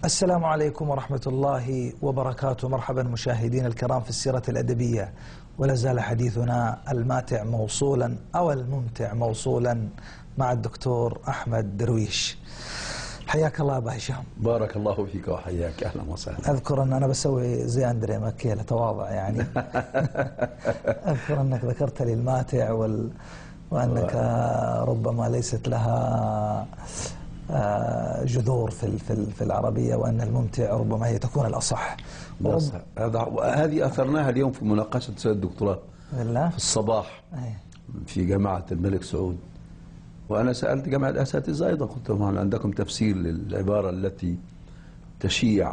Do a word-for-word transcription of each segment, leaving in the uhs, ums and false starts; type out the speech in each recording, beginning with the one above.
السلام عليكم ورحمة الله وبركاته. مرحبا مشاهدين الكرام في السيرة الأدبية، ولا زال حديثنا الماتع موصولا أو الممتع موصولا مع الدكتور أحمد درويش. حياك الله أبا هشام. بارك الله فيك وحياك، أهلا وسهلا. أذكر أن أنا بسوي زي أندري ماكيلا تواضع يعني. أذكر أنك ذكرت لي الماتع وال... وأنك ربما ليست لها جذور في في العربية، وأن الممتع ربما هي تكون الأصح. بس هذا هذه أثرناها اليوم في مناقشة سيد الدكتوراه في الصباح في جامعة الملك سعود، وأنا سألت جامعة الأساتذة أيضا، قلت لهم هل عندكم تفسير للعبارة التي تشيع؟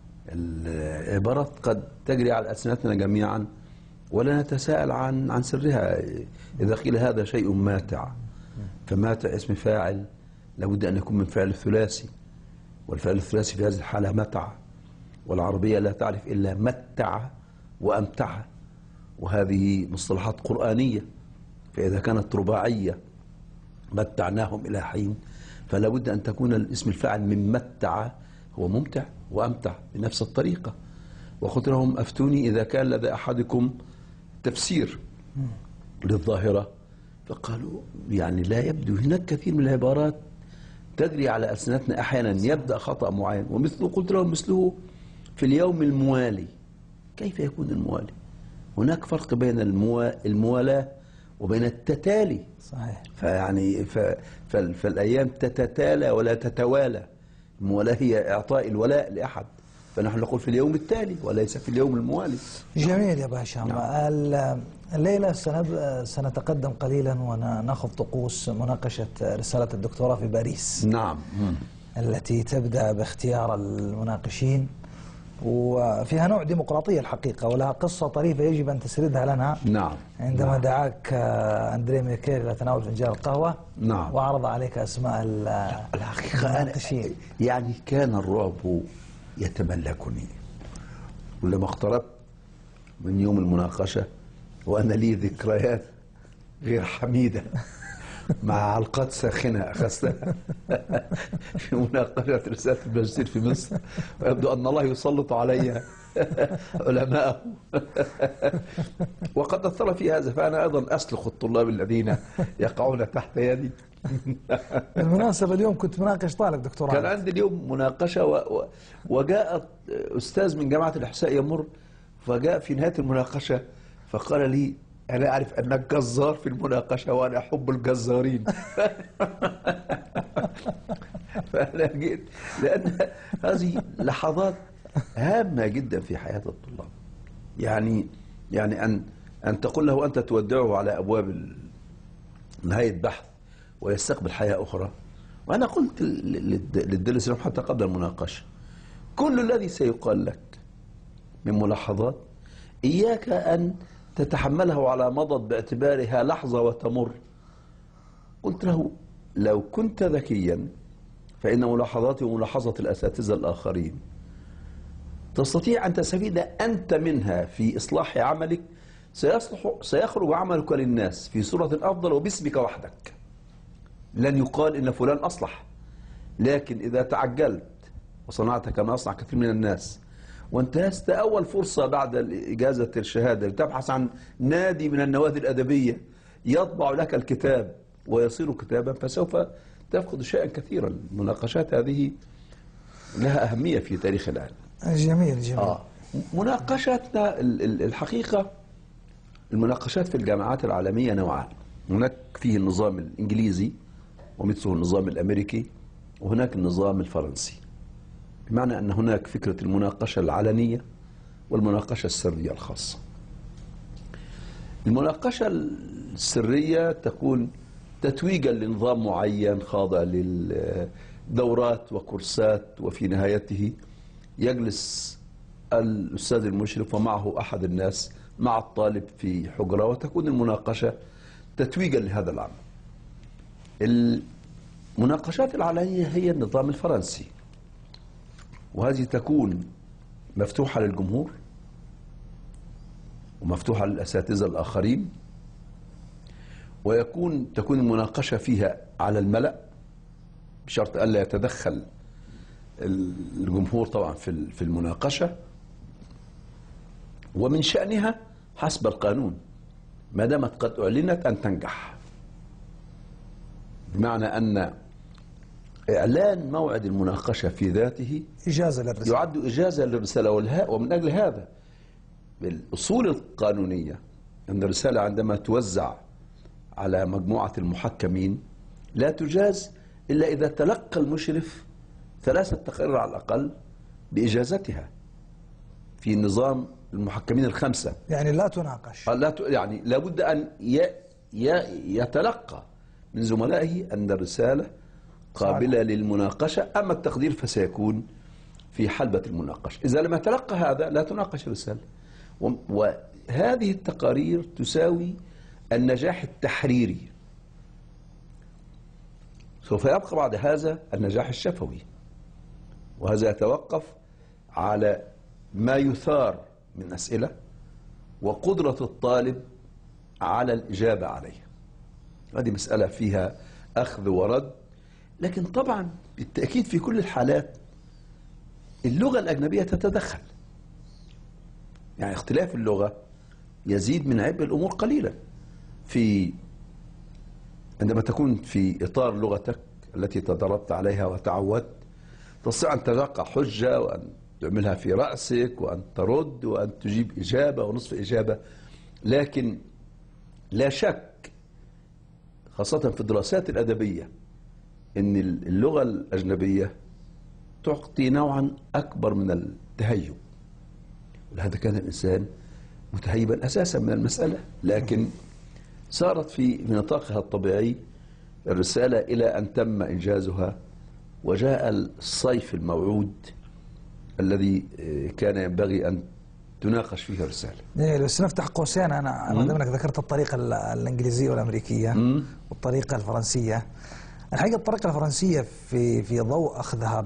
العبارات قد تجري على ألسنتنا جميعا ولا نتساءل عن عن سرها. إذا قيل هذا شيء ماتع، فماتع اسم فاعل لابد أن يكون من فعل ثلاثي، والفعل الثلاثي في هذه الحالة متع، والعربية لا تعرف إلا متع وأمتع، وهذه مصطلحات قرآنية. فإذا كانت رباعية متعناهم إلى حين، فلا بد أن تكون الاسم الفاعل من متع هو ممتع وأمتع بنفس الطريقة. وقلت لهم أفتوني إذا كان لدى أحدكم تفسير للظاهرة، فقالوا يعني لا يبدو. هناك كثير من العبارات تجري على ألسنتنا أحيانا يبدأ خطأ معين، ومثله قلت لهم مثله في اليوم الموالي. كيف يكون الموالي؟ هناك فرق بين الموا... الموالاة وبين التتالي. صحيح. فيعني ف... فال... فالأيام تتتالى ولا تتوالى. الموالاة هي إعطاء الولاء لأحد، فنحن نقول في اليوم التالي وليس في اليوم الموالي. جميل يا أبا هشام. نعم. الليلة سنتقدم قليلا ونأخذ طقوس مناقشة رسالة الدكتوراه في باريس. نعم. التي تبدأ باختيار المناقشين، وفيها نوع ديمقراطية الحقيقة، ولها قصة طريفة يجب أن تسردها لنا. نعم. عندما نعم. دعاك أندري ميكيل إلى تناول فنجان القهوة. نعم. وعرض عليك أسماء المناقشين. يعني كان الرعب يتملكني ولما اقتربت من يوم المناقشة، وأنا لي ذكريات غير حميدة مع علقات ساخنة أخذتها في مناقشة رسالة الماجستير في مصر، ويبدو أن الله يسلط علي علماءه وقد أثر في هذا، فأنا أيضا أسلخ الطلاب الذين يقعون تحت يدي. بالمناسبة اليوم كنت مناقش طالب دكتوراه، كان عندي اليوم مناقشة و... و... وجاء أستاذ من جامعة الإحساء يمر، فجاء في نهاية المناقشة فقال لي أنا أعرف أنك جزار في المناقشة وأنا أحب الجزارين. فأنا جيت لأن هذه لحظات هامة جدا في حياة الطلاب. يعني يعني أن أن تقول له أنت تودعه على أبواب نهاية بحث ويستقبل حياة أخرى. وأنا قلت للدرس حتى قبل المناقشة كل الذي سيقال لك من ملاحظات إياك أن تتحمله على مضض باعتبارها لحظة وتمر. قلت له لو كنت ذكيا فإن ملاحظاتي وملاحظة الأساتذة الآخرين تستطيع أن تستفيد أنت منها في إصلاح عملك. سيصلح سيخرج عملك للناس في صورة أفضل وباسمك وحدك. لن يقال إن فلان أصلح، لكن إذا تعجلت وصنعت كما يصنع كثير من الناس وانتهزت أول فرصة بعد إجازة الشهادة لتبحث عن نادي من النوادي الأدبية يطبع لك الكتاب ويصير كتابا، فسوف تفقد شيئا كثيرا. المناقشات هذه لها أهمية في تاريخ العلم. جميل جميل. آه. مناقشاتنا الحقيقة، المناقشات في الجامعات العالمية نوعان. هناك فيه النظام الإنجليزي ومثله النظام الأمريكي، وهناك النظام الفرنسي. بمعنى أن هناك فكرة المناقشة العلنية والمناقشة السرية الخاصة. المناقشة السرية تكون تتويجا لنظام معين خاضع للدورات وكورسات، وفي نهايته يجلس الأستاذ المشرف ومعه أحد الناس مع الطالب في حجرة، وتكون المناقشة تتويجا لهذا العمل. المناقشات العلنية هي النظام الفرنسي، وهذه تكون مفتوحة للجمهور ومفتوحة للأساتذة الآخرين، ويكون تكون المناقشة فيها على الملأ بشرط ألا يتدخل الجمهور طبعا في في المناقشة، ومن شأنها حسب القانون ما دامت قد أعلنت أن تنجح، بمعنى أن إعلان موعد المناقشة في ذاته إجازة للرسالة، يعد إجازة للرسالة. ومن أجل هذا بالأصول القانونية أن الرسالة عندما توزع على مجموعة المحكمين لا تجاز إلا إذا تلقى المشرف ثلاثة تقارير على الأقل بإجازتها في نظام المحكمين الخمسة. يعني لا تناقش، لا ت... يعني لابد أن ي... ي... يتلقى من زملائه أن الرسالة قابلة للمناقشة، أما التقدير فسيكون في حلبة المناقشة. إذا لم يتلقى هذا لا تناقش الرسالة. و... وهذه التقارير تساوي النجاح التحريري. سوف يبقى بعد هذا النجاح الشفوي، وهذا يتوقف على ما يثار من أسئلة وقدرة الطالب على الإجابة عليها. هذه مسألة فيها أخذ ورد، لكن طبعا بالتأكيد في كل الحالات اللغة الأجنبية تتدخل. يعني اختلاف اللغة يزيد من عبء الأمور قليلا. في عندما تكون في إطار لغتك التي تدربت عليها وتعودت، تستطيع أن تتلقى حجة وأن تعملها في رأسك وأن ترد وأن تجيب إجابة ونصف إجابة. لكن لا شك خاصة في الدراسات الأدبية أن اللغة الأجنبية تعطي نوعا أكبر من التهيب، ولهذا كان الإنسان متهيبا أساسا من المسألة، لكن صارت في نطاقها الطبيعي الرسالة إلى أن تم إنجازها، وجاء الصيف الموعود الذي كان ينبغي أن تناقش فيه الرسالة. إيه بس نفتح قوسين، أنا ما دام انك ذكرت الطريقة الإنجليزية والأمريكية مم. والطريقة الفرنسية. الحقيقة الطريقة الفرنسية في في ضوء أخذها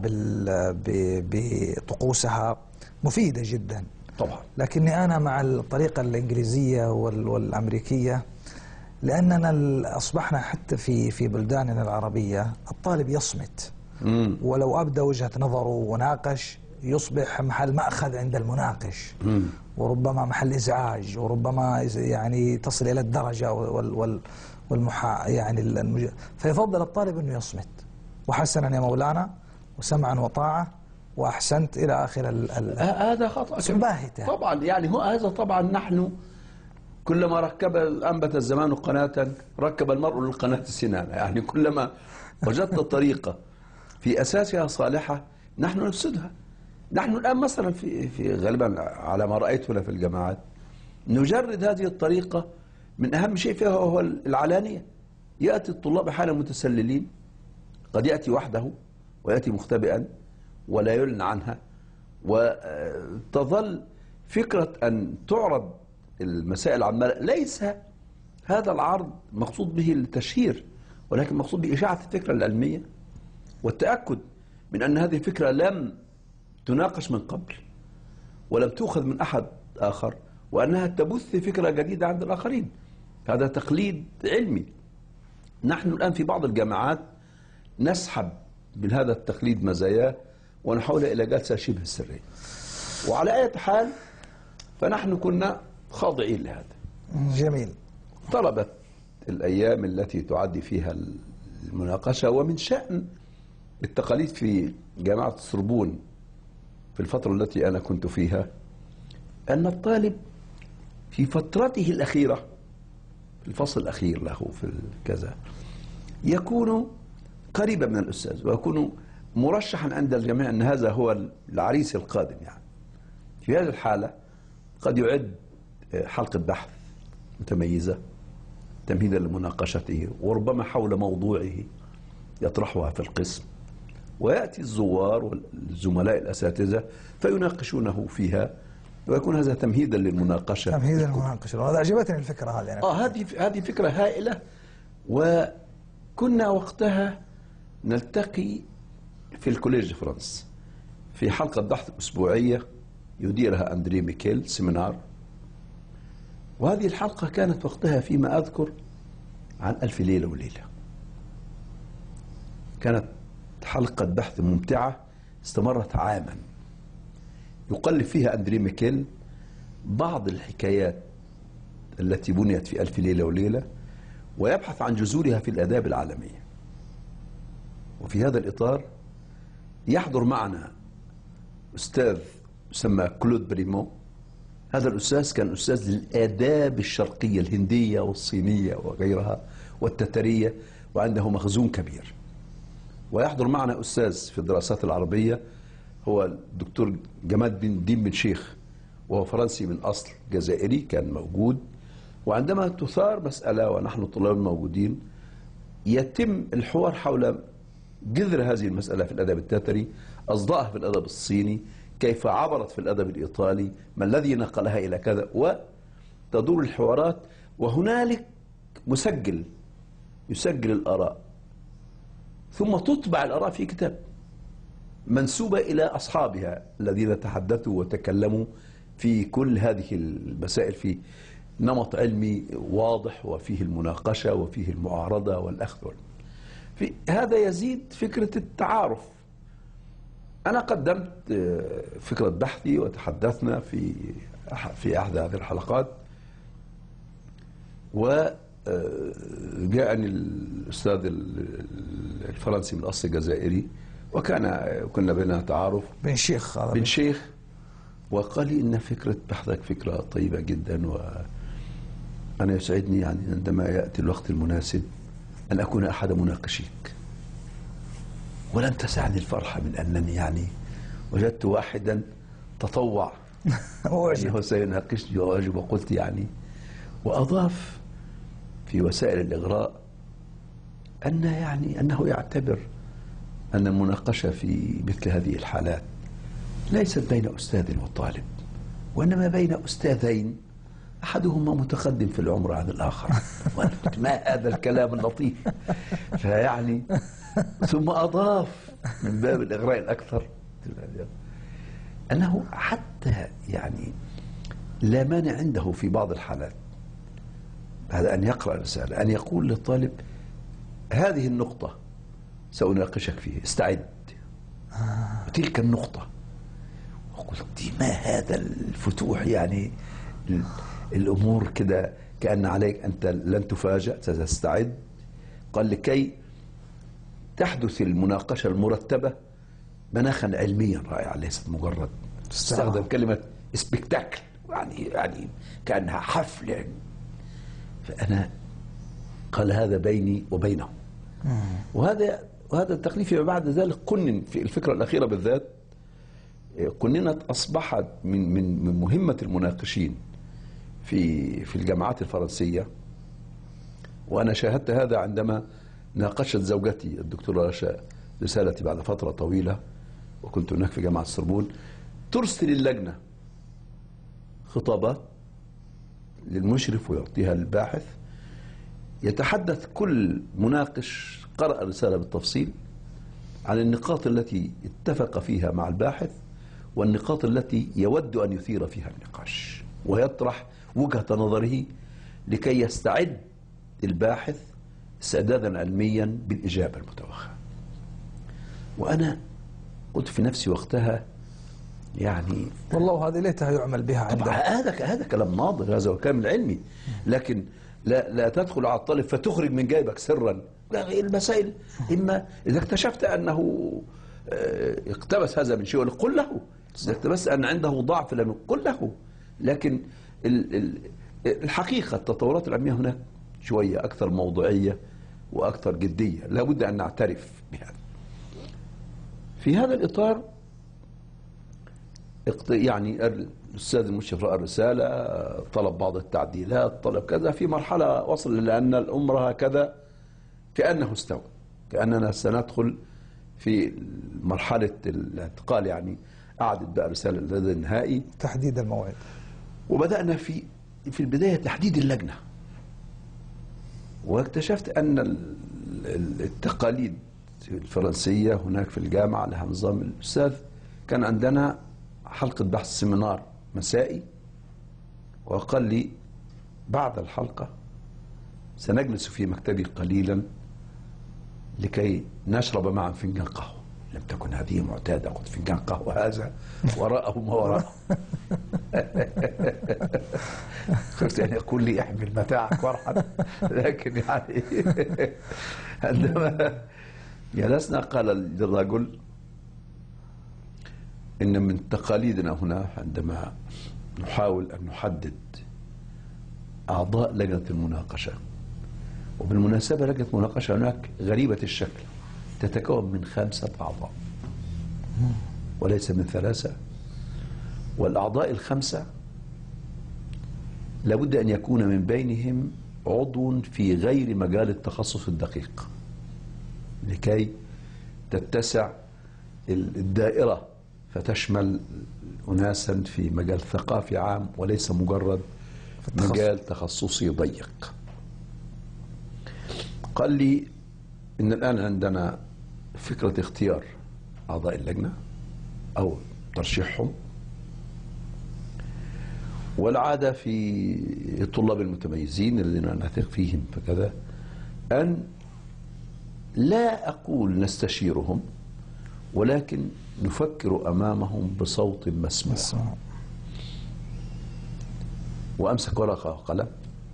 بطقوسها مفيدة جدا طبعا، لكني أنا مع الطريقة الإنجليزية والأمريكية، لأننا أصبحنا حتى في في بلداننا العربية الطالب يصمت، مم. ولو أبدى وجهة نظره وناقش يصبح محل مأخذ عند المناقش، مم. وربما محل إزعاج، وربما يعني تصل إلى الدرجة وال وال والمحا يعني المج... فيفضل الطالب أنه يصمت، وحسنا يا مولانا وسمعا وطاعة وأحسنت إلى آخر ال ال هذا خطأ باهتة طبعا. يعني هو هذا طبعا، نحن كلما ركب أنبت الزمان قناة ركب المرء للقناة سنانا. يعني كلما وجدت طريقة في أساسها صالحة نحن نفسدها. نحن الآن مثلا في في غالبا على ما رأيت هنا في الجامعات نجرد هذه الطريقة من أهم شيء فيها هو العلانية. يأتي الطلاب حالا متسللين، قد يأتي وحده ويأتي مختبئا ولا يعلن عنها، وتظل فكرة أن تعرض المسائل عمالة. ليس هذا العرض مقصود به التشهير، ولكن مقصود بإشاعة الفكرة العلمية والتأكد من أن هذه الفكرة لم تناقش من قبل ولم تؤخذ من أحد آخر، وأنها تبث فكرة جديدة عند الآخرين. هذا تقليد علمي. نحن الآن في بعض الجامعات نسحب من هذا التقليد مزاياه ونحوله إلى جلسة شبه سرية. وعلى أي حال فنحن كنا خاضعين لهذا. جميل. طلبت الأيام التي تعدي فيها المناقشة، ومن شأن التقاليد في جامعة السوربون في الفترة التي أنا كنت فيها أن الطالب في فترته الأخيرة في الفصل الأخير له في الكذا يكون قريبا من الأستاذ، ويكون مرشحا عند الجميع أن هذا هو العريس القادم. يعني في هذه الحالة قد يعد حلقة بحث متميزة تمهيدا لمناقشته، وربما حول موضوعه يطرحها في القسم، ويأتي الزوار والزملاء الأساتذة فيناقشونه فيها، ويكون هذا تمهيدا للمناقشة. تمهيدا للمناقشة. وهذا عجبتني الفكرة هذه. يعني آه هذه هذه فكرة هائلة. وكنا وقتها نلتقي في الكوليج فرنسا في حلقة بحث أسبوعية يديرها أندري ميكيل سيمينار، وهذه الحلقة كانت وقتها فيما أذكر عن ألف ليلة وليلة. كانت حلقة بحث ممتعة استمرت عاما يقلب فيها أندري ميكيل بعض الحكايات التي بنيت في ألف ليلة وليلة، ويبحث عن جذورها في الآداب العالمية. وفي هذا الإطار يحضر معنا أستاذ يسمى كلود بريمو. هذا الأستاذ كان أستاذ للآداب الشرقية الهندية والصينية وغيرها والتترية، وعنده مخزون كبير. ويحضر معنا أستاذ في الدراسات العربية هو الدكتور جمال بن دين بن شيخ، وهو فرنسي من أصل جزائري كان موجود. وعندما تثار مسألة ونحن طلاب موجودين يتم الحوار حول جذر هذه المسألة في الأدب التتري، أصداءها في الأدب الصيني، كيف عبرت في الأدب الإيطالي، ما الذي نقلها إلى كذا، وتدور الحوارات. وهنالك مسجل يسجل الآراء، ثم تطبع الآراء في كتاب منسوبة إلى أصحابها الذين تحدثوا وتكلموا في كل هذه المسائل في نمط علمي واضح، وفيه المناقشة وفيه المعارضة والأخذ. في هذا يزيد فكرة التعارف. أنا قدمت فكرة بحثي وتحدثنا في في أحد هذه الحلقات، وجاءني الأستاذ الفرنسي من أصل جزائري، وكان كنا بيننا تعارف بن شيخ بن شيخ وقال لي إن فكرة بحثك فكرة طيبة جدا، وأنا يسعدني يعني عندما يأتي الوقت المناسب أن أكون أحد مناقشيك. ولم تسعني الفرحة من أنني يعني وجدت واحدا تطوع أنه سيناقشني وأجب، وقلت يعني. وأضاف في وسائل الإغراء أن يعني أنه يعتبر أن المناقشة في مثل هذه الحالات ليست بين أستاذ وطالب، وإنما بين أستاذين أحدهما متقدم في العمر عن الآخر. ما هذا الكلام اللطيف؟ فيعني ثم أضاف من باب الإغراء الأكثر أنه حتى يعني لا مانع عنده في بعض الحالات بعد أن يقرأ الرسالة أن يقول للطالب هذه النقطة سأناقشك فيها، استعد. وتلك النقطة. وقلت ما هذا الفتوح؟ يعني الأمور كده كأن عليك أنت لن تفاجأ، ستستعد. قال لكي تحدث المناقشة المرتبة مناخا علميا رائعا، ليست مجرد استخدم كلمة سبكتاكل، يعني يعني كأنها حفل. فأنا قال هذا بيني وبينه. وهذا وهذا التقليد فيما بعد ذلك قنن في الفكرة الأخيرة بالذات، قننت أصبحت من من من مهمة المناقشين في في الجامعات الفرنسية. وأنا شاهدت هذا عندما ناقشت زوجتي الدكتورة رشا رسالتي بعد فترة طويلة، وكنت هناك في جامعة السوربون. ترسل اللجنة خطابات للمشرف ويعطيها للباحث، يتحدث كل مناقش قرأ الرسالة بالتفصيل عن النقاط التي اتفق فيها مع الباحث والنقاط التي يود أن يثير فيها النقاش، ويطرح وجهة نظره لكي يستعد الباحث استعدادا علميا بالإجابة المتوخاة. وأنا قلت في نفسي وقتها يعني والله هذه ليتها يعمل بها عنده. هذا هذا كلام ناضج، هذا هو كلام علمي، لكن لا لا تدخل على الطالب فتخرج من جيبك سرا. لا، المسائل إما إذا اكتشفت أنه اقتبس هذا من شيء قل له، إذا اكتبس أن عنده ضعف لأنه قل له. لكن الحقيقة التطورات العلمية هناك شوية أكثر موضوعية وأكثر جدية، لا بد أن نعترف بهذا. في هذا الإطار يعني الأستاذ المشرف رأى الرسالة، طلب بعض التعديلات، طلب كذا. في مرحلة وصل لأن الأمر هكذا كأنه استوى، كأننا سندخل في مرحلة الانتقال، يعني قعدت بقى رسالة لدى النهائي تحديد الموعد، وبدأنا في في البداية تحديد اللجنة. واكتشفت أن التقاليد الفرنسية هناك في الجامعة لها نظام. الأستاذ كان عندنا حلقة بحث سيمينار مسائي، وقال لي بعد الحلقة سنجلس في مكتبي قليلا لكي نشرب معا فنجان قهوة. لم تكن هذه معتادة. قلت فنجان قهوة هذا وراءه ما وراءه. قلت يعني أقول لي احمل متاعك وارحل، لكن يعني عندما جلسنا قال للرجل إن من تقاليدنا هنا عندما نحاول أن نحدد أعضاء لجنة المناقشة، وبالمناسبة لجنة المناقشة هناك غريبة الشكل، تتكون من خمسة أعضاء وليس من ثلاثة، والأعضاء الخمسة لابد أن يكون من بينهم عضو في غير مجال التخصص الدقيق لكي تتسع الدائرة فتشمل أناسا في مجال ثقافي عام وليس مجرد مجال تخصصي ضيق. قال لي إن الآن عندنا فكرة اختيار أعضاء اللجنة أو ترشيحهم، والعادة في الطلاب المتميزين الذين نثق فيهم فكذا أن لا أقول نستشيرهم، ولكن نفكر أمامهم بصوت مسموع. وأمسك ورقة وقلم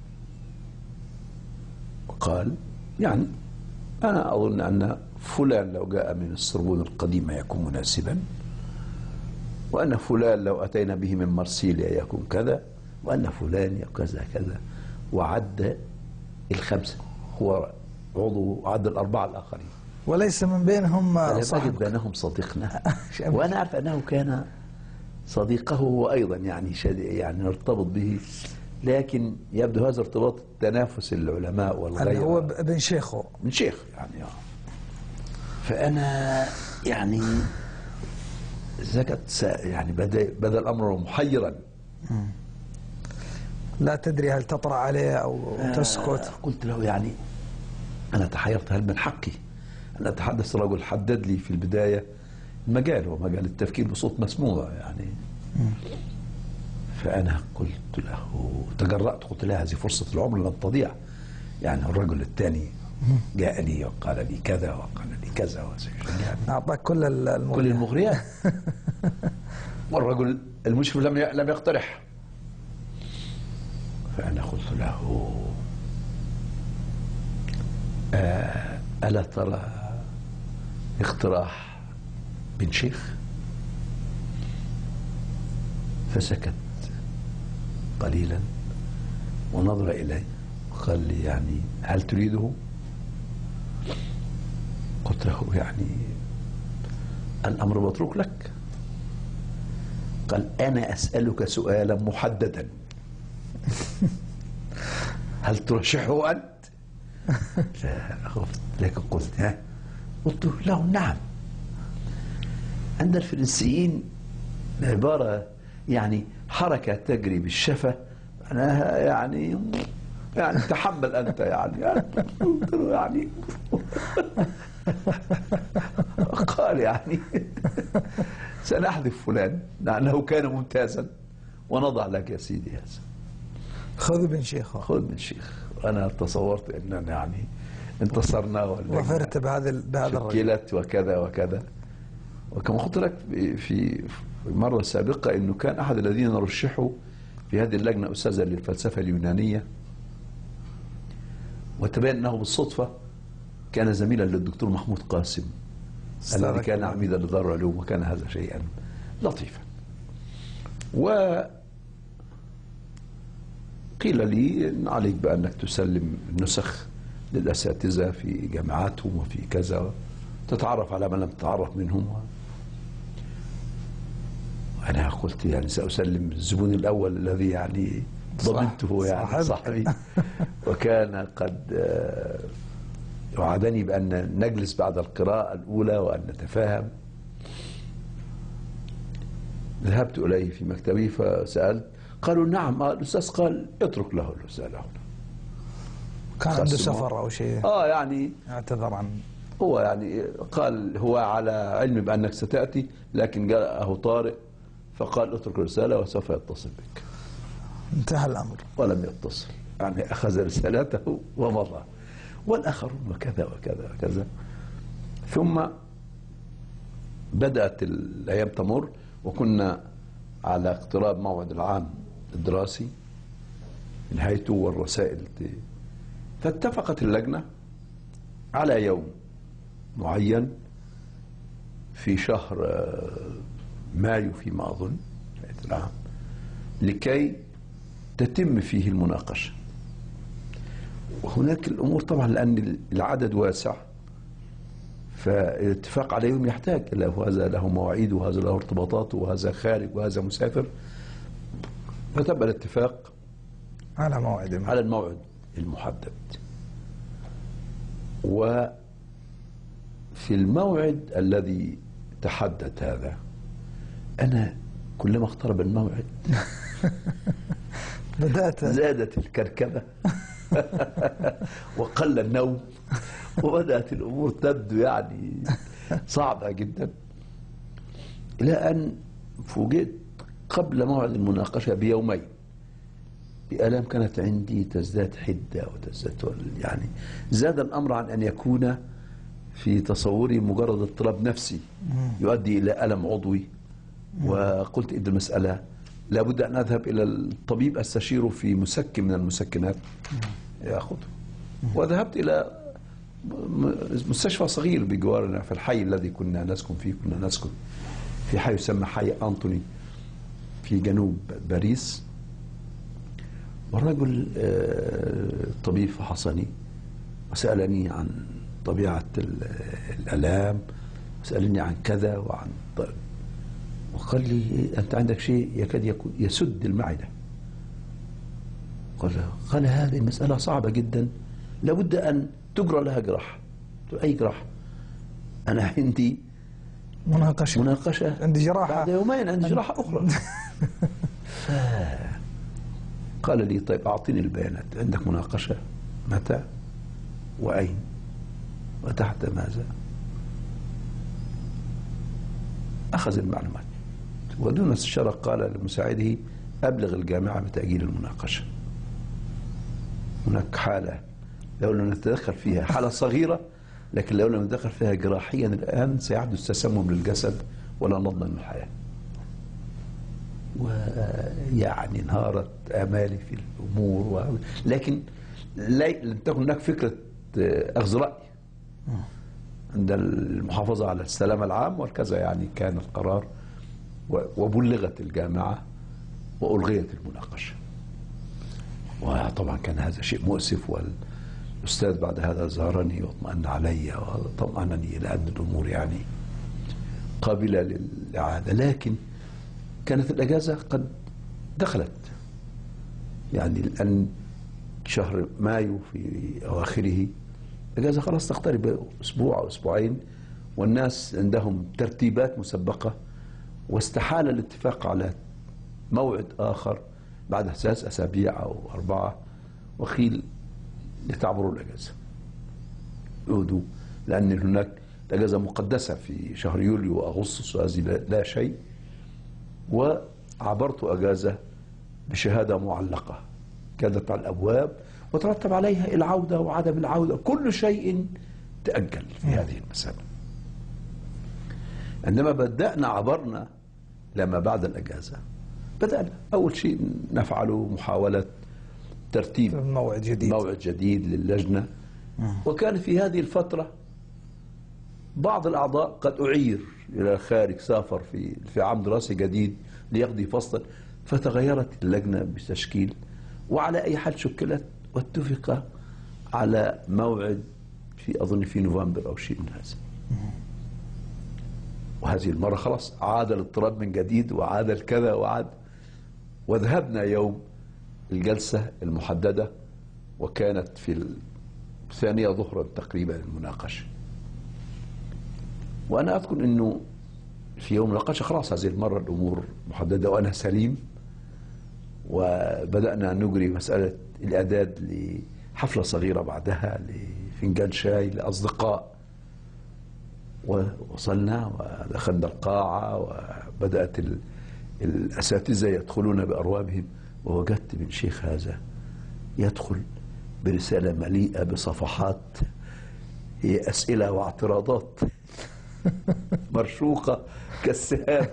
وقال يعني أنا أظن أن فلان لو جاء من السربون القديمة يكون مناسبا، وأن فلان لو أتينا به من مرسيليا يكون كذا، وأن فلان كذا كذا، وعد الخمسة، هو عضو عد الأربعة الآخرين وليس من بينهم صاحب بينهم صديقنا. وأنا أعرف أنه كان صديقه هو أيضا يعني يعني نرتبط به، لكن يبدو هذا ارتباط تنافس العلماء والغير، هو ابن شيخه من شيخ يعني. فأنا يعني زكت يعني بدأ بدأ الأمر محيرا، لا تدري هل تطرأ عليه أو تسكت. آه قلت له يعني أنا تحيرت، هل من حقي أن أتحدث؟ رجل حدد لي في البداية المجال، هو مجال التفكير بصوت مسموع يعني. فأنا قلت له تجرأت، قلت له هذه فرصة العمر لن تضيع، يعني الرجل الثاني جاء لي وقال لي كذا وقال لي كذا وشجعني، أعطاك كل المغريات كل المغريات والرجل المشرف لم لم يقترح. فأنا قلت له آه ألا ترى اقتراح بن شيخ؟ فسكت قليلا ونظر إلي وقال لي يعني هل تريده؟ قلت له يعني الأمر متروك لك. قال أنا أسألك سؤالا محددا، هل ترشحه أنت؟ لا خفت، لكن قلت ها قلت له نعم. عند الفرنسيين عبارة يعني حركة تجري بالشفة، أنا يعني يعني تحمل أنت يعني يعني قال يعني سنحذف فلان لأنه كان ممتازا ونضع لك يا سيدي هذا، خذ بن شيخ خذ بن شيخ. أنا تصورت أننا يعني انتصرنا وفرت بهذا بهذا شكلت وكذا وكذا. وكما قلت لك في المرة السابقة أنه كان أحد الذين رشحوا في هذه اللجنة أستاذا للفلسفة اليونانية، وتبين أنه بالصدفة كان زميلا للدكتور محمود قاسم الذي كان عميدا لدار العلوم، وكان هذا شيئا لطيفا. وقيل لي إن عليك بأنك تسلم النسخ للأساتذة في جامعاتهم وفي كذا، تتعرف على من لم تتعرف منهم. أنا قلت يعني سأسلم الزبون الأول الذي يعني ضمنته يعني صاحبي، وكان قد وعدني بأن نجلس بعد القراءة الأولى وأن نتفاهم. ذهبت إليه في مكتبي فسألت، قالوا نعم. الأستاذ قال اترك له الرسالة هنا، كان عنده سفر أو شيء آه يعني اعتذر عن هو يعني قال هو على علم بأنك ستأتي، لكن جاءه طارئ فقال اترك الرسالة وسوف يتصل بك. انتهى الأمر ولم يتصل، يعني أخذ رسالته ومضى، والآخرون وكذا وكذا وكذا. ثم بدأت الأيام تمر وكنا على اقتراب موعد العام الدراسي نهايته والرسائل دي. فاتفقت اللجنة على يوم معين في شهر مايو فيما أظن نهاية العام لكي تتم فيه المناقشة. وهناك الأمور طبعا لأن العدد واسع، فالاتفاق على يوم يحتاج إلى هذا له مواعيد وهذا له ارتباطات وهذا خارج وهذا مسافر، فتم الاتفاق على موعد على الموعد المحدد. وفي الموعد الذي تحدد هذا أنا كلما اقترب الموعد بدأت زادت الكركبة وقل النوم وبدأت الأمور تبدو يعني صعبة جدا، إلى أن فوجئت قبل موعد المناقشة بيومين بآلام كانت عندي تزداد حدة وتزداد، يعني زاد الأمر عن أن يكون في تصوري مجرد اضطراب نفسي يؤدي إلى ألم عضوي. وقلت إن المسألة لابد أن أذهب إلى الطبيب أستشيره في مسكن من المسكنات يأخذه. وذهبت إلى مستشفى صغير بجوارنا في الحي الذي كنا نسكن فيه. كنا نسكن في حي يسمى حي أنطوني في جنوب باريس. والرجل الطبيب فحصني وسألني عن طبيعة الآلام وسألني عن كذا وعن طيب. وقال لي أنت عندك شيء يكاد يكون يسد المعدة. قال قال هذه مسألة صعبة جدا لابد أن تجرى لها جراحة. أي جراحة؟ أنا عندي مناقشة مناقشة عندي جراحة بعد يومين عندي جراحة أخرى. قال لي طيب أعطيني البيانات، عندك مناقشة متى وأين وتحت ماذا؟ أخذ المعلومات ودون استشارة قال لمساعده أبلغ الجامعة بتأجيل المناقشة. هناك حالة لو لم نتدخل فيها، حالة صغيرة لكن لو لم نتدخل فيها جراحيا الآن سيحدث تسمم للجسد ولا نضمن الحياة. ويعني انهارت آمالي في الأمور و... لكن لم تكن هناك فكرة أخذ رأي عند المحافظة على السلامة العام وكذا، يعني كان القرار وبلغت الجامعة وألغيت المناقشة. وطبعا كان هذا شيء مؤسف، والأستاذ بعد هذا زارني واطمأن علي وطمأنني إلى أن الأمور يعني قابلة للإعادة. لكن كانت الأجازة قد دخلت، يعني الآن شهر مايو في أواخره الأجازة خلاص تقترب أسبوع أو أسبوعين، والناس عندهم ترتيبات مسبقة، واستحال الاتفاق على موعد آخر بعد ثلاث أسابيع أو أربعة وخيل لتعبروا الأجازة يهدوا، لأن هناك الأجازة مقدسة في شهر يوليو وأغسطس وهذه لا شيء. وعبرت أجازة بشهادة معلقة كانت على الأبواب وترتب عليها العودة وعدم العودة، كل شيء تأجل في هذه المسألة. عندما بدأنا عبرنا لما بعد الأجازة بدأنا أول شيء نفعله محاولة ترتيب موعد جديد موعد جديد للجنة. وكان في هذه الفترة بعض الأعضاء قد أعير إلى الخارج، سافر في في عام دراسي جديد ليقضي فصلا، فتغيرت اللجنة بتشكيل. وعلى أي حال شكلت واتفق على موعد في أظن في نوفمبر أو شيء من هذا. وهذه المرة خلاص عاد الاضطراب من جديد وعاد الكذا وعاد. وذهبنا يوم الجلسة المحددة وكانت في الثانية ظهرا تقريبا المناقشة. وأنا أذكر أنه في يوم المناقشة خلاص هذه المرة الأمور محددة وأنا سليم، وبدأنا نجري مسألة الإعداد لحفلة صغيرة بعدها لفنجان شاي لأصدقاء. ووصلنا ودخلنا القاعة وبدأت الأساتذة يدخلون بأروابهم، ووجدت من شيخ هذا يدخل برسالة مليئة بصفحات هي أسئلة واعتراضات مرشوقة كالسهام.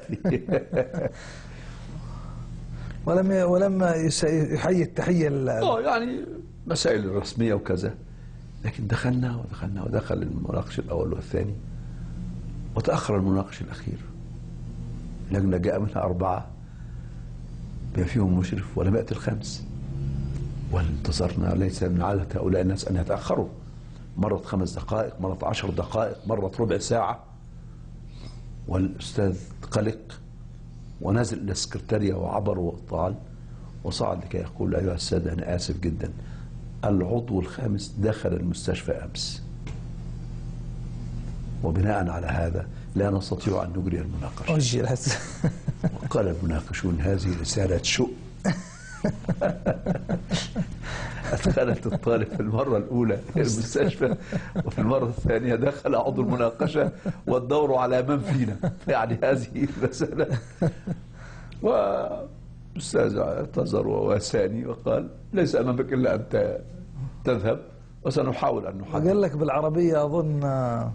ولم ولم يحيي التحية اه يعني مسائل الرسمية وكذا، لكن دخلنا ودخلنا ودخل المناقش الأول والثاني، وتأخر المناقش الأخير. لجنة جاء منها أربعة بما فيهم مشرف، ولم يأتي الخامس، وانتظرنا. ليس من عادة هؤلاء الناس أن يتأخروا، مرت خمس دقائق، مرت عشر دقائق، مرت ربع ساعة، والأستاذ قلق ونزل إلى السكرتارية وعبر وطال وصعد لكي يقول: أيها السادة، أنا آسف جدا، العضو الخامس دخل المستشفى أمس، وبناء على هذا لا نستطيع أن نجري المناقشة. أجلت. وقال المناقشون: هذه رسالة شؤم. أدخلت الطالب في المرة الأولى المستشفى، وفي المرة الثانية دخل عضو المناقشة، والدور على من فينا، يعني هذه المسألة. والأستاذ اعتذر وواساني وقال: ليس أمامك إلا أن تذهب، وسنحاول أن نحدد. قال لك بالعربية أظن آه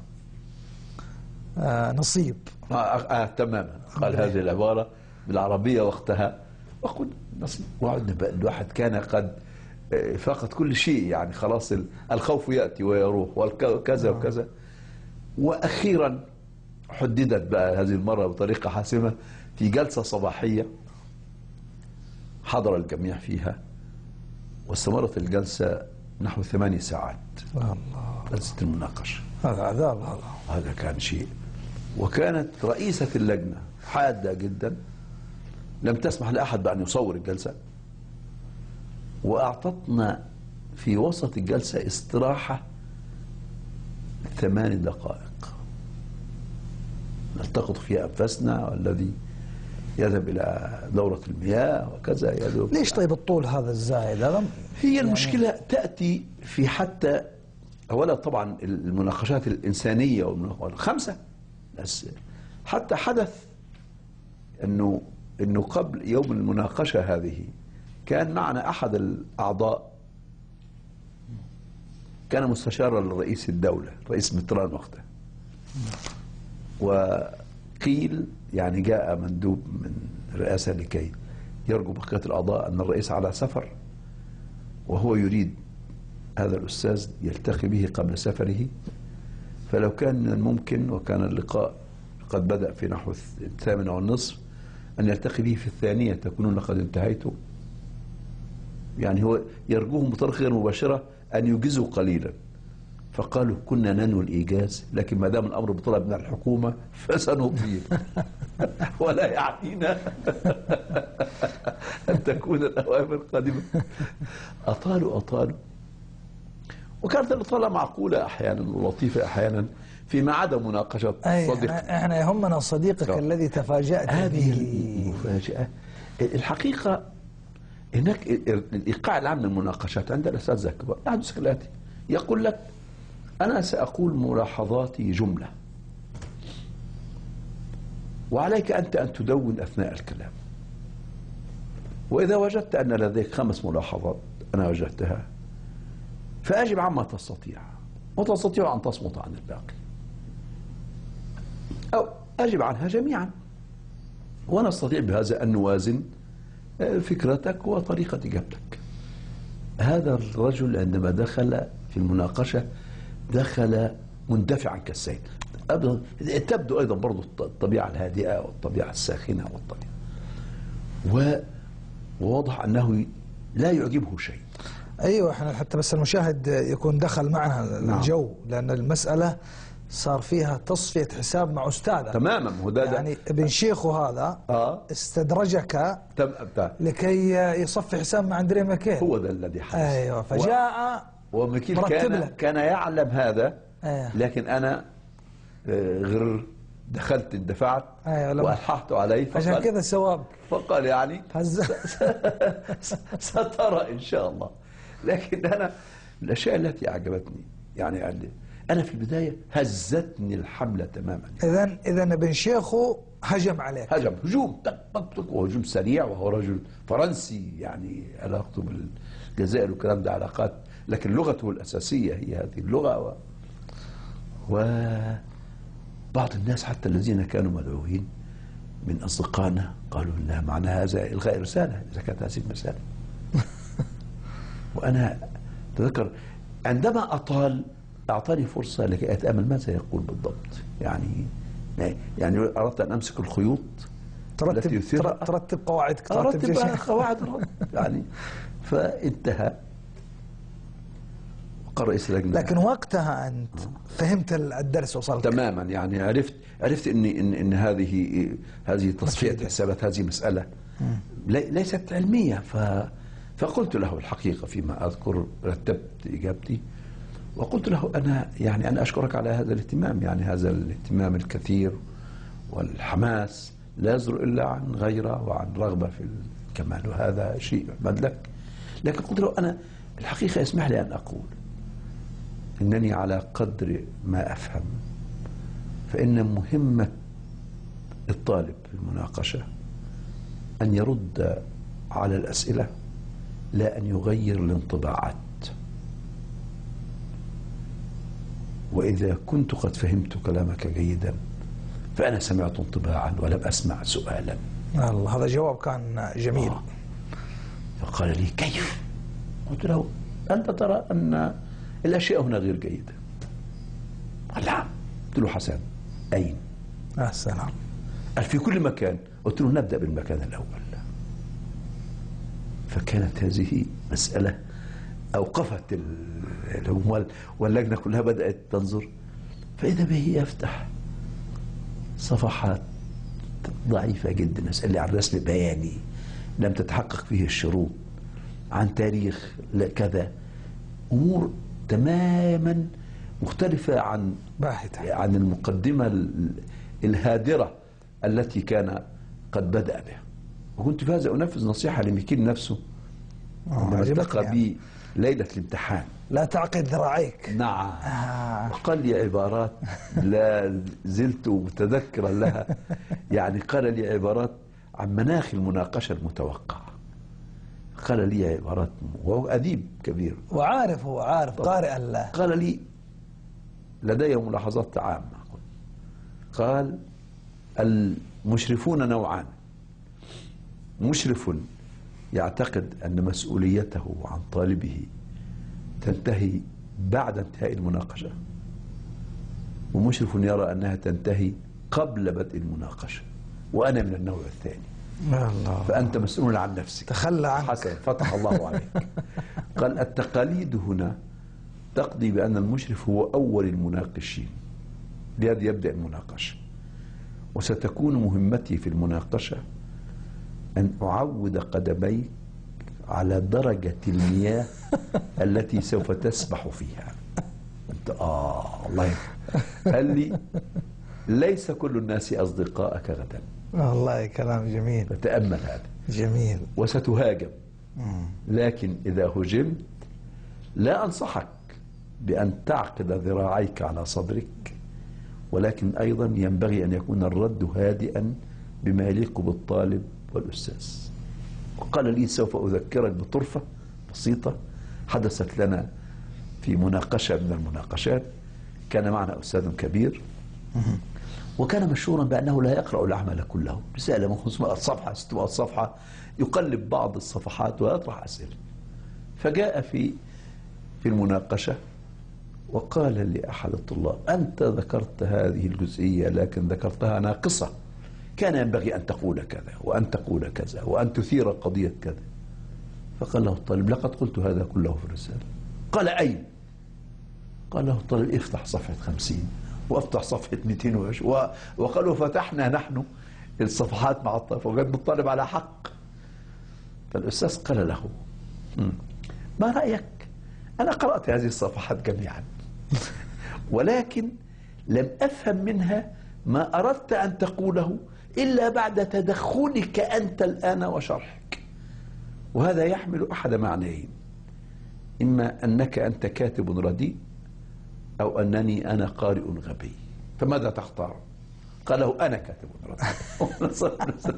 آه نصيب. آه آه تماما، قال هذه العبارة بالعربية وقتها، وقلت نصيب. وعدنا بقى، الواحد كان قد فقد كل شيء، يعني خلاص الخوف يأتي ويروح وكذا وكذا. وأخيرا حددت بقى هذه المرة بطريقة حاسمة في جلسة صباحية حضر الجميع فيها، واستمرت الجلسة نحو ثماني ساعات. الله. جلسة المناقشة، هذا عذاب. هذا هذا كان شيء. وكانت رئيسة اللجنة حادة جدا، لم تسمح لأحد بأن يصور الجلسة، وأعطتنا في وسط الجلسة استراحة ثمان دقائق نلتقط فيها أنفسنا، والذي يذهب إلى دورة المياه وكذا يذهب. ليش طيب الطول هذا الزائد هذا؟ هي يعني المشكلة تأتي في حتى أولا طبعا المناقشات الإنسانية والمناقشات خمسة بس، حتى حدث أنه أنه قبل يوم المناقشة هذه كان معنا أحد الأعضاء، كان مستشارا لرئيس الدولة، رئيس متران وقتها، وقيل يعني جاء مندوب من الرئاسة لكي يرجو بقية الأعضاء أن الرئيس على سفر، وهو يريد هذا الأستاذ يلتقي به قبل سفره، فلو كان من الممكن، وكان اللقاء قد بدأ في نحو الثامنة والنصف، أن يلتقي به في الثانية تكونون قد انتهيتم. يعني هو يرجوهم بطريقة غير مباشرة أن يجيزوا قليلا، فقالوا: كنا ننوي الإيجاز، لكن ما دام الأمر بطلب من الحكومة فسنطيل، ولا يعنينا أن تكون الأوامر قادمة. أطالوا أطالوا، وكانت الإطالة معقولة أحيانا ولطيفة أحيانا، فيما عدا مناقشة صديق. احنا يهمنا صديقك الذي تفاجأت هذه المفاجأة. الحقيقة هناك الإيقاع العام من المناقشات عند الأساتذة الكبار يحدث كالآتي: يقول لك: أنا سأقول ملاحظاتي جملة، وعليك أنت أن تدون أثناء الكلام، وإذا وجدت أن لديك خمس ملاحظات أنا وجدتها فأجب عما تستطيع، وتستطيع أن تصمت عن الباقي، أو أجب عنها جميعا، ونستطيع بهذا أن نوازن فكرتك وطريقة إجابتك. هذا الرجل عندما دخل في المناقشة دخل مندفعا كالسيل. تبدو أيضا برضو الطبيعة الهادئة والطبيعة الساخنة والطبيعة، وواضح أنه لا يعجبه شيء. أيوة، احنا حتى بس المشاهد يكون دخل معنا الجو، نعم. لأن المسألة صار فيها تصفية حساب مع أستاذه تماما. يعني ابن شيخه هذا آه. استدرجك تم... لكي يصفي حساب مع أندريه ماكيل. هو ده الذي حدث. أيوة، فجاء و... وماكيل كان كان يعلم هذا. أيوة. لكن أنا غير دخلت اندفعت. أيوة، وألححت عليه، عشان كذا سواب، فقال يعني سترى إن شاء الله. لكن أنا الأشياء التي أعجبتني يعني أنا في البداية هزتني الحملة تماما. إذن إذن ابن شيخه هجم عليك، هجم هجوم وهجوم سريع، وهو رجل فرنسي يعني علاقته بالجزائر والكلام ده علاقات، لكن لغته الأساسية هي هذه اللغة. و... و... بعض الناس حتى الذين كانوا مدعوين من أصدقائنا قالوا لا معنى هذا إلغاء رسالة إذا كانت هذه المسألة. وأنا تذكر عندما أطال أعطاني فرصة لكي أتأمل ماذا يقول بالضبط. يعني يعني أردت أن أمسك الخيوط التي ترتب, ترتب قواعدك، ترتب قواعد الرد يعني. فانتهى رئيس اللجنة. لكن وقتها أنت فهمت الدرس وصلت تماما. يعني عرفت عرفت إن إن, إن هذه هذه تصفية حسابات، هذه مسألة ليست علمية. ف فقلت له الحقيقة فيما أذكر، رتبت إجابتي وقلت له أنا يعني أنا أشكرك على هذا الاهتمام، يعني هذا الاهتمام الكثير والحماس لا يصدر إلا عن غيرة وعن رغبة في الكمال، وهذا شيء يحمد لك. لكن قلت له أنا الحقيقة اسمح لي أن أقول إنني على قدر ما أفهم فإن مهمة الطالب في المناقشة أن يرد على الأسئلة لا أن يغير الانطباعات. وإذا كنت قد فهمت كلامك جيدا فأنا سمعت انطباعا ولم أسمع سؤالا. الله، هذا جواب كان جميل. آه. فقال لي كيف؟ قلت له أنت ترى أن الأشياء هنا غير جيدة. قال نعم. قلت له حسن أين؟ يا سلام. قال في كل مكان. قلت له نبدأ بالمكان الأول. فكانت هذه مسألة أوقفت الأموال واللجنة كلها بدأت تنظر، فإذا به يفتح صفحات ضعيفة جدا، يسأل لي عن رسم بياني لم تتحقق فيه الشروط، عن تاريخ كذا، أمور تماما مختلفة عن باهتة عن المقدمة الهادرة التي كان قد بدأ بها. وكنت في هذا أنفذ نصيحة لميكيل نفسه عندما التقى بي ليلة الامتحان. لا تعقد ذراعيك. نعم. آه. وقال لي عبارات لا زلت متذكرا لها. يعني قال لي عبارات عن مناخ المناقشة المتوقعة. قال لي عبارات، وهو أديب كبير وعارف، هو عارف قارئ الله. قال لي لدي ملاحظات عامة. قال المشرفون نوعان: مشرف يعتقد أن مسؤوليته عن طالبه تنتهي بعد انتهاء المناقشة، ومشرف يرى أنها تنتهي قبل بدء المناقشة، وأنا من النوع الثاني. الله. فأنت مسؤول عن نفسك. تخلى عنك. حسن، فتح الله عليك. قال التقاليد هنا تقضي بأن المشرف هو أول المناقشين، بهذا يبدأ المناقشة، وستكون مهمتي في المناقشة أن أعود قدميك على درجة المياه التي سوف تسبح فيها. أنت آه الله. قال لي ليس كل الناس أصدقائك غدا. والله كلام جميل. فتأمل هذا. جميل. وستهاجم، لكن إذا هجمت لا أنصحك بأن تعقد ذراعيك على صدرك، ولكن أيضا ينبغي أن يكون الرد هادئا بما يليق بالطالب والأستاذ. وقال لي سوف أذكرك بطرفة بسيطة حدثت لنا في مناقشة من المناقشات. كان معنا أستاذ كبير وكان مشهورا بأنه لا يقرأ العمل كله، رسالة من خمسمائة صفحة ستمائة صفحة يقلب بعض الصفحات ويطرح أسئلة. فجاء في في المناقشة وقال لأحد الطلاب: أنت ذكرت هذه الجزئية لكن ذكرتها ناقصة، كان ينبغي أن تقول كذا وأن تقول كذا وأن تثير قضية كذا. فقال له الطالب: لقد قلت هذا كله في الرسالة. قال: أين؟ قال له الطالب: افتح صفحة خمسين وافتح صفحة مئتين وعشرين. وقالوا فتحنا نحن الصفحات مع الطالب وجدنا الطالب على حق. فالأستاذ قال له: ما رأيك؟ أنا قرأت هذه الصفحات جميعا ولكن لم أفهم منها ما أردت أن تقوله إلا بعد تدخلك أنت الآن وشرحك، وهذا يحمل أحد معنيين: إما أنك أنت كاتب رديء أو أنني أنا قارئ غبي، فماذا تختار؟ قال له: أنا كاتب رديء.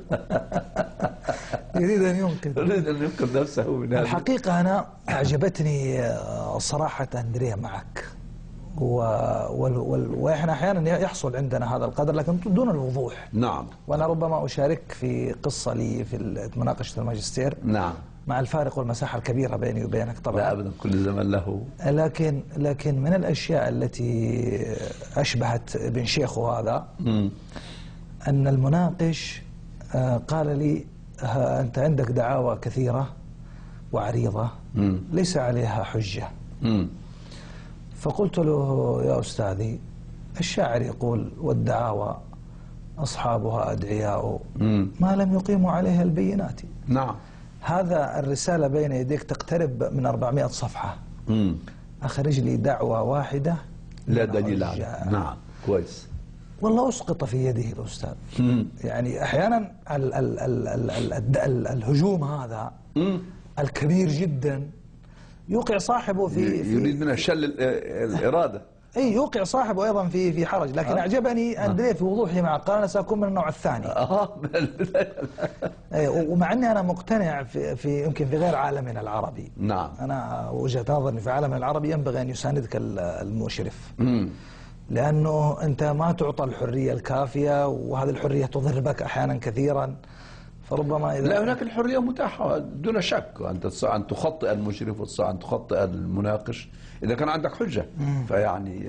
يريد أن ينقذ يريد أن ينقذ نفسه من هذا. الحقيقة أنا أعجبتني صراحة أندريا معك، وإحنا أحيانا يحصل عندنا هذا القدر لكن دون الوضوح. نعم. وأنا ربما أشارك في قصة لي في مناقشة الماجستير. نعم. مع الفارق والمساحة الكبيرة بيني وبينك طبعا. لا أبدا، كل زمن له. لكن لكن من الأشياء التي أشبهت ابن شيخه هذا م. أن المناقش قال لي أنت عندك دعاوى كثيرة وعريضة م. ليس عليها حجة. م. فقلت له يا أستاذي الشاعر يقول والدعاوى أصحابها أدعياء م. ما لم يقيموا عليها البينات. نعم. هذا الرسالة بين يديك تقترب من أربعمائة صفحة. م. أخرج لي دعوة واحدة لا دليل عليها. نعم كويس. والله أسقط في يده الأستاذ. م. يعني أحيانا ال ال ال ال ال ال ال الهجوم هذا م. الكبير جدا يوقع صاحبه في, في يريد منه شل الإرادة. اي يوقع صاحبه ايضا في في حرج. لكن آه. اعجبني اندريه في وضوحه معه، قال انا ساكون من النوع الثاني. اه اي ومع اني انا مقتنع في, في يمكن في غير عالمنا العربي. نعم. انا وجهه نظري في عالمنا العربي ينبغي ان يساندك المشرف. امم لانه انت ما تعطى الحريه الكافيه، وهذه الحريه تضر بك احيانا كثيرا. فربما اذا لا، هناك الحريه متاحه دون شك. انت تستطيع ان تخطئ المشرف وتستطيع ان تخطئ المناقش اذا كان عندك حجه. مم. فيعني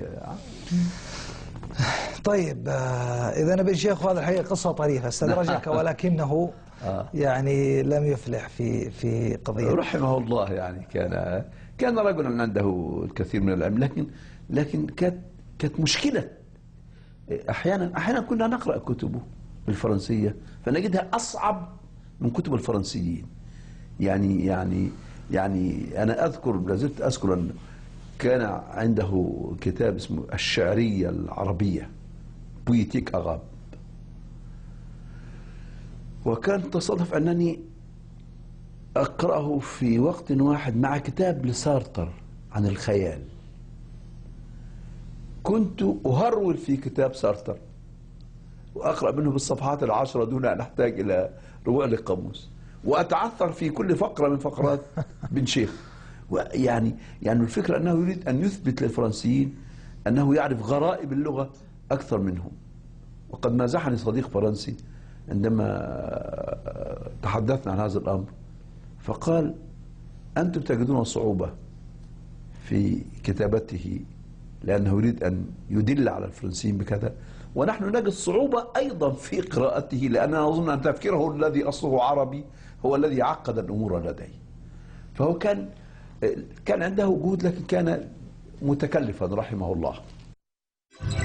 طيب اذا ابن شيخ هذا الحقيقه قصه طريفه استدرجك ولكنه آه. يعني لم يفلح في في قضيه. رحمه الله. يعني كان كان رجلا عنده الكثير من العلم، لكن لكن كانت كانت مشكله. احيانا احيانا كنا نقرا كتبه بالفرنسيه فنجدها اصعب من كتب الفرنسيين. يعني يعني يعني انا اذكر، لازلت اذكر ان كان عنده كتاب اسمه الشعريه العربيه بويتيك اغاب، وكان تصادف انني اقراه في وقت واحد مع كتاب لسارتر عن الخيال. كنت اهرول في كتاب سارتر وأقرأ منه بالصفحات العشرة دون أن أحتاج إلى رجوع للقاموس، وأتعثر في كل فقرة من فقرات بن شيخ. يعني يعني الفكرة أنه يريد أن يثبت للفرنسيين أنه يعرف غرائب اللغة أكثر منهم. وقد مازحني صديق فرنسي عندما تحدثنا عن هذا الأمر، فقال أنتم تجدون صعوبة في كتابته لأنه يريد أن يدل على الفرنسيين بكذا، ونحن نجد صعوبة أيضا في قراءته لأننا نظن أن تفكيره الذي أصله عربي هو الذي عقد الأمور لديه. فهو كان كان عنده جهد لكن كان متكلفا رحمه الله.